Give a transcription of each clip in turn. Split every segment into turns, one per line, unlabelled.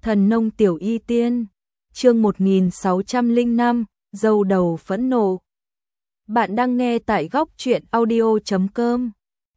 Thần nông tiểu y tiên, chương 1605, dâu đầu phẫn nộ. Bạn đang nghe tại góc truyện audio.com.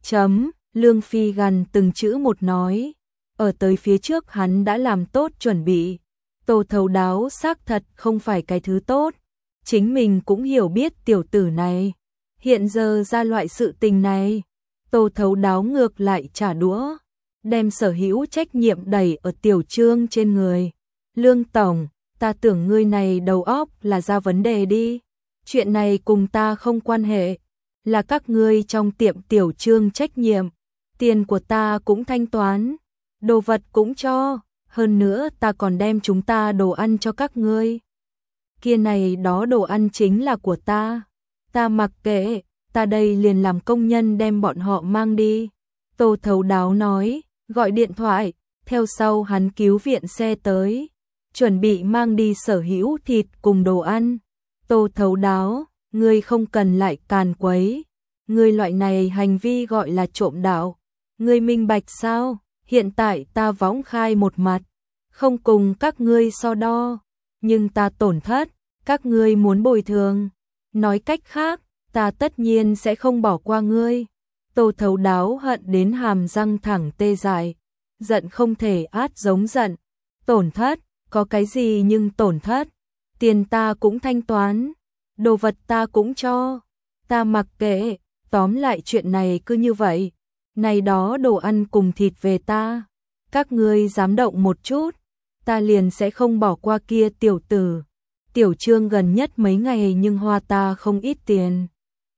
Lương Phi gần từng chữ một nói. Ở tới phía trước hắn đã làm tốt chuẩn bị. Tô Thấu Đáo xác thật không phải cái thứ tốt. Chính mình cũng hiểu biết tiểu tử này. Hiện giờ ra loại sự tình này, Tô Thấu Đáo ngược lại trả đũa, đem sở hữu trách nhiệm đẩy ở Tiểu Trương trên người. Lương tổng, ta tưởng ngươi này đầu óc là ra vấn đề đi. Chuyện này cùng ta không quan hệ, là các ngươi trong tiệm Tiểu Trương trách nhiệm. Tiền của ta cũng thanh toán, đồ vật cũng cho, hơn nữa ta còn đem chúng ta đồ ăn cho các ngươi. Kia này đó đồ ăn chính là của ta mặc kệ, ta đây liền làm công nhân đem bọn họ mang đi. Tô Thấu Đáo nói, gọi điện thoại, theo sau hắn cứu viện xe tới, chuẩn bị mang đi sở hữu thịt cùng đồ ăn. Tô Thấu Đáo, ngươi không cần lại càn quấy, ngươi loại này hành vi gọi là trộm đạo, ngươi minh bạch sao? Hiện tại ta võng khai một mặt, không cùng các ngươi so đo, nhưng ta tổn thất, các ngươi muốn bồi thường. Nói cách khác, ta tất nhiên sẽ không bỏ qua ngươi. Tô Thấu Đáo hận đến hàm răng thẳng tê dại, giận không thể át giống giận. Tổn thất, có cái gì nhưng tổn thất, tiền ta cũng thanh toán, đồ vật ta cũng cho, ta mặc kệ, tóm lại chuyện này cứ như vậy. Này đó đồ ăn cùng thịt về ta, các ngươi dám động một chút, ta liền sẽ không bỏ qua kia tiểu tử. Tiểu Trương gần nhất mấy ngày nhưng hoa ta không ít tiền.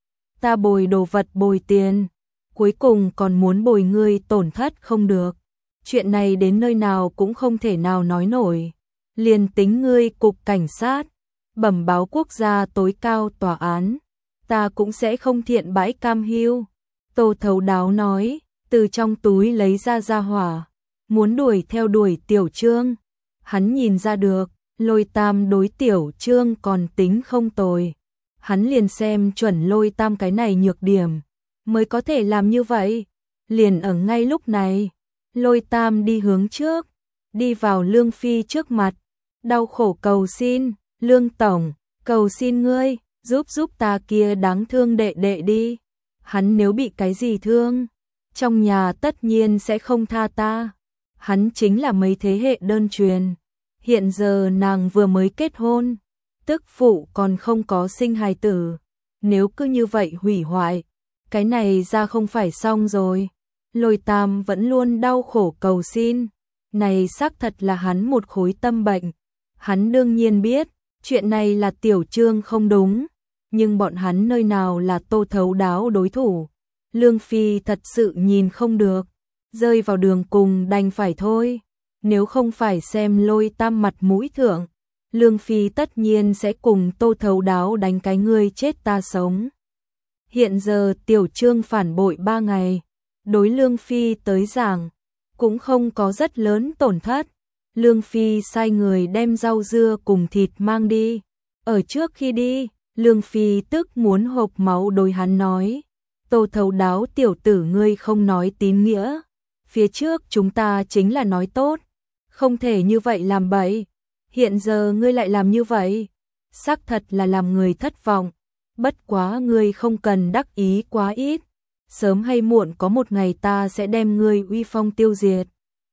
Ta bồi đồ vật bồi tiền, cuối cùng còn muốn bồi ngươi tổn thất không được. Chuyện này đến nơi nào cũng không thể nào nói nổi. Liền tính ngươi cục cảnh sát, bẩm báo quốc gia tối cao tòa án, ta cũng sẽ không thiện bãi cam hiu. Tô Thấu Đáo nói, từ trong túi lấy ra hỏa, muốn đuổi theo đuổi Tiểu Trương. Hắn nhìn ra được, Lôi Tam đối Tiểu Trương còn tính không tồi. Hắn liền xem chuẩn Lôi Tam cái này nhược điểm, mới có thể làm như vậy. Liền ở ngay lúc này, Lôi Tam đi hướng trước, đi vào Lương Phi trước mặt, đau khổ cầu xin, Lương tổng, cầu xin ngươi, giúp ta kia đáng thương đệ đệ đi. Hắn nếu bị cái gì thương, trong nhà tất nhiên sẽ không tha ta. Hắn chính là mấy thế hệ đơn truyền. Hiện giờ nàng vừa mới kết hôn, tức phụ còn không có sinh hài tử. Nếu cứ như vậy hủy hoại, cái này ra không phải xong rồi. Lôi Tam vẫn luôn đau khổ cầu xin. Này xác thật là hắn một khối tâm bệnh. Hắn đương nhiên biết, chuyện này là Tiểu Trương không đúng. Nhưng bọn hắn nơi nào là Tô Thấu Đáo đối thủ. Lương Phi thật sự nhìn không được, rơi vào đường cùng đành phải thôi. Nếu không phải xem Lôi Tam mặt mũi thượng, Lương Phi tất nhiên sẽ cùng Tô Thấu Đáo đánh cái ngươi chết ta sống. Hiện giờ Tiểu Trương phản bội 3 ngày, đối Lương Phi tới giảng, cũng không có rất lớn tổn thất. Lương Phi sai người đem rau dưa cùng thịt mang đi. Ở trước khi đi, Lương Phi tức muốn hộc máu đối hắn nói, Tô Thấu Đáo tiểu tử ngươi không nói tín nghĩa. Phía trước chúng ta chính là nói tốt, không thể như vậy làm bậy. Hiện giờ ngươi lại làm như vậy, xác thật là làm người thất vọng. Bất quá ngươi không cần đắc ý quá ít, sớm hay muộn có một ngày ta sẽ đem ngươi uy phong tiêu diệt,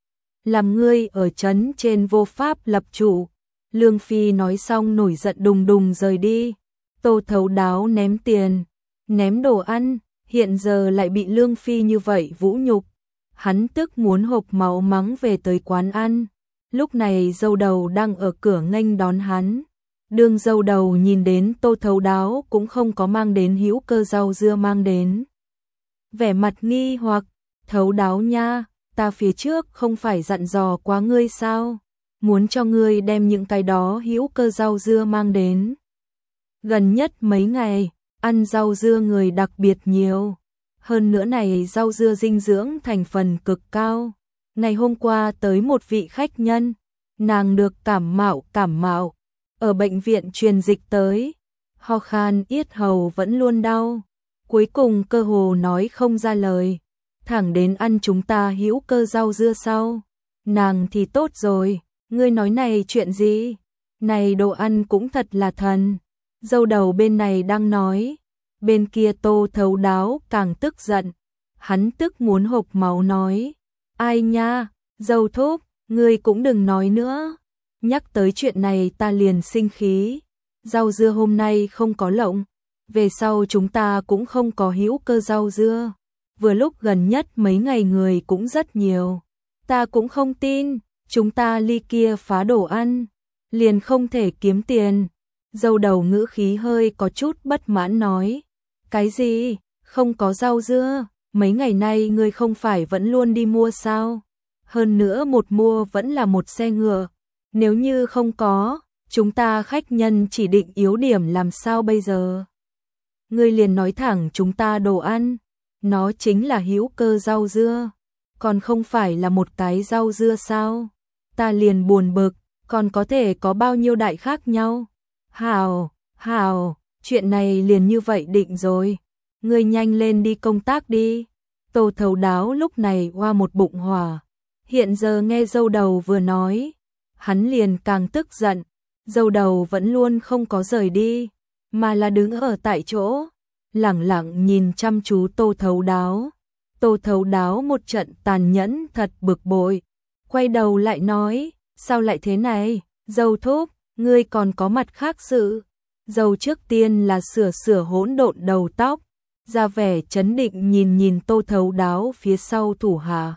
làm ngươi ở trấn trên vô pháp lập trụ. Lương Phi nói xong nổi giận đùng đùng rời đi. Tô Thấu Đáo ném tiền, ném đồ ăn, hiện giờ lại bị Lương Phi như vậy vũ nhục. Hắn tức muốn hộc máu mắng về tới quán ăn. Lúc này dâu đầu đang ở cửa nghênh đón hắn. Đương dâu đầu nhìn đến Tô Thấu Đáo cũng không có mang đến hữu cơ rau dưa mang đến. Vẻ mặt nghi hoặc, Thấu Đáo nha, ta phía trước không phải dặn dò quá ngươi sao? Muốn cho ngươi đem những cái đó hữu cơ rau dưa mang đến. Gần nhất mấy ngày, ăn rau dưa người đặc biệt nhiều. Hơn nữa này rau dưa dinh dưỡng thành phần cực cao. Ngày hôm qua tới một vị khách nhân, nàng được cảm mạo, ở bệnh viện truyền dịch tới, ho khan yết hầu vẫn luôn đau, cuối cùng cơ hồ nói không ra lời, thẳng đến ăn chúng ta hữu cơ rau dưa sau, nàng thì tốt rồi, Ngươi nói này chuyện gì? Này đồ ăn cũng thật là thần. Dâu đầu bên này đang nói, bên kia Tô Thấu Đáo càng tức giận. Hắn tức muốn hộc máu nói, ai nha, dâu thúc, ngươi cũng đừng nói nữa. Nhắc tới chuyện này ta liền sinh khí. Rau dưa hôm nay không có lộng, về sau chúng ta cũng không có hữu cơ rau dưa. Vừa lúc gần nhất mấy ngày người cũng rất nhiều. Ta cũng không tin, chúng ta ly kia phá đồ ăn, liền không thể kiếm tiền. Dâu đầu ngữ khí hơi có chút bất mãn nói, cái gì, không có rau dưa, mấy ngày nay ngươi không phải vẫn luôn đi mua sao? Hơn nữa một mua vẫn là một xe ngựa, nếu như không có, chúng ta khách nhân chỉ định yếu điểm làm sao bây giờ? Ngươi liền nói thẳng chúng ta đồ ăn, nó chính là hữu cơ rau dưa, còn không phải là một cái rau dưa sao? Ta liền buồn bực, còn có thể có bao nhiêu đại khác nhau? Hảo, chuyện này liền như vậy định rồi. Ngươi nhanh lên đi công tác đi. Tô Thấu Đáo lúc này hoa một bụng hỏa. Hiện giờ nghe dâu đầu vừa nói, hắn liền càng tức giận. Dâu đầu vẫn luôn không có rời đi, mà là đứng ở tại chỗ, lẳng lặng nhìn chăm chú Tô Thấu Đáo. Tô Thấu Đáo một trận tàn nhẫn thật bực bội, quay đầu lại nói, sao lại thế này, dâu thúc, ngươi còn có mặt khác sự. Dâu trước tiên là sửa hỗn độn đầu tóc, ra vẻ chấn định nhìn Tô Thấu Đáo phía sau thủ hạ.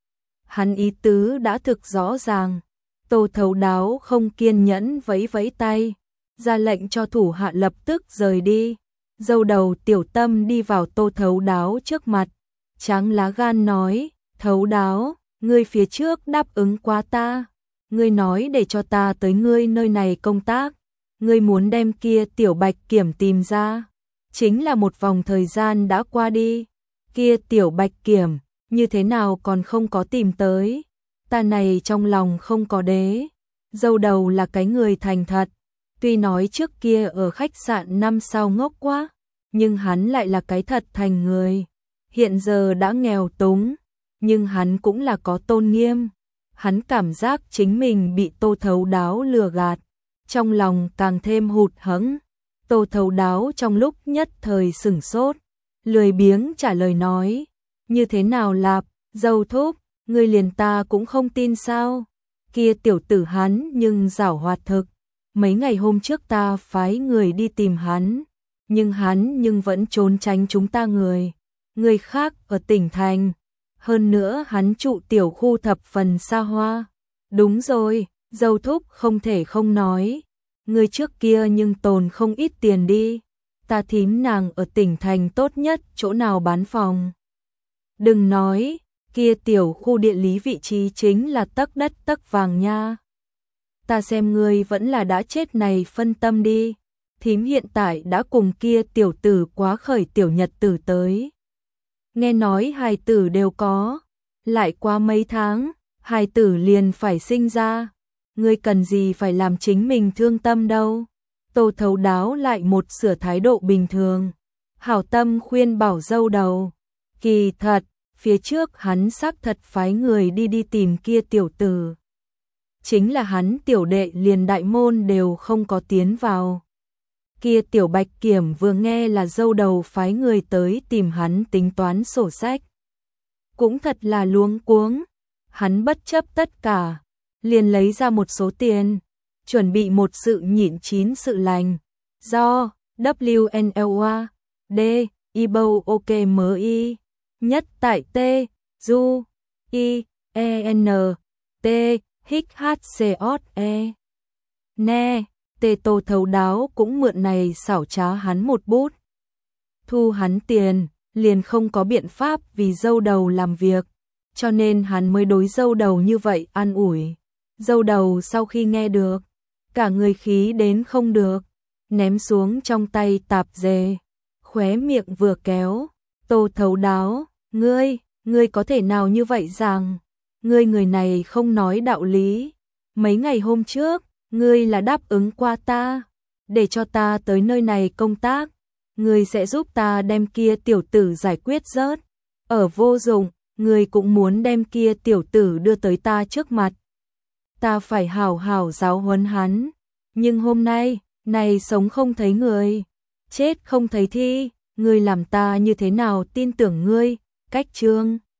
Hắn ý tứ đã thực rõ ràng. Tô Thấu Đáo không kiên nhẫn vẫy tay, ra lệnh cho thủ hạ lập tức rời đi. Dâu đầu Tiểu Tâm đi vào Tô Thấu Đáo trước mặt, tráng lá gan nói, Thấu Đáo, ngươi phía trước đáp ứng quá ta, ngươi nói để cho ta tới ngươi nơi này công tác, ngươi muốn đem kia Tiểu Bạch Kiểm tìm ra, chính là một vòng thời gian đã qua đi, kia Tiểu Bạch Kiểm, như thế nào còn không có tìm tới, ta này trong lòng không có đế. Dâu đầu là cái người thành thật, tuy nói trước kia ở khách sạn 5 sao ngốc quá, nhưng hắn lại là cái thật thành người. Hiện giờ đã nghèo túng, nhưng hắn cũng là có tôn nghiêm. Hắn cảm giác chính mình bị Tô Thấu Đáo lừa gạt, trong lòng càng thêm hụt hẫng. Tô Thấu Đáo trong lúc nhất thời sửng sốt, lười biếng trả lời nói, như thế nào lạp, dâu thúc, ngươi liền ta cũng không tin sao? Kia tiểu tử hắn nhưng giảo hoạt thực, mấy ngày hôm trước ta phái người đi tìm hắn, nhưng hắn vẫn trốn tránh chúng ta người khác ở tỉnh thành. Hơn nữa hắn trụ tiểu khu thập phần xa hoa. Đúng rồi, dâu thúc không thể không nói, người trước kia nhưng tồn không ít tiền đi. Ta thím nàng ở tỉnh thành tốt nhất chỗ nào bán phòng. Đừng nói, kia tiểu khu địa lý vị trí chính là tấc đất tấc vàng nha. Ta xem ngươi vẫn là đã chết này phân tâm đi. Thím hiện tại đã cùng kia tiểu tử quá khởi tiểu nhật tử tới. Nghe nói hài tử đều có, lại qua mấy tháng, hài tử liền phải sinh ra. Ngươi cần gì phải làm chính mình thương tâm đâu. Tô Thấu Đáo lại một sửa thái độ bình thường, hảo tâm khuyên bảo dâu đầu. Kỳ thật, phía trước hắn xác thật phái người đi tìm kia tiểu tử. Chính là hắn tiểu đệ liền đại môn đều không có tiến vào. Kia Tiểu Bạch Kiểm vừa nghe là dâu đầu phái người tới tìm hắn tính toán sổ sách, cũng thật là luống cuống. Hắn bất chấp tất cả, liền lấy ra một số tiền, chuẩn bị một sự nhịn chín sự lành. Do WNLA D IBO OKMI nhất tại T Du I EN T HHCOE Nè. Tô Thấu Đáo cũng mượn này xảo trá hắn một bút. Thu hắn tiền, liền không có biện pháp vì dâu đầu làm việc, cho nên hắn mới đối dâu đầu như vậy an ủi. Dâu đầu sau khi nghe được, cả người khí đến không được, ném xuống trong tay tạp dề, khóe miệng vừa kéo. Tô Thấu Đáo, ngươi có thể nào như vậy rằng, ngươi người này không nói đạo lý. Mấy ngày hôm trước, ngươi là đáp ứng qua ta, để cho ta tới nơi này công tác, ngươi sẽ giúp ta đem kia tiểu tử giải quyết rớt. Ở vô dụng, ngươi cũng muốn đem kia tiểu tử đưa tới ta trước mặt. ta phải hảo hảo giáo huấn hắn. Nhưng hôm nay, này sống không thấy người, chết không thấy thi, ngươi làm ta như thế nào tin tưởng ngươi, cách Trương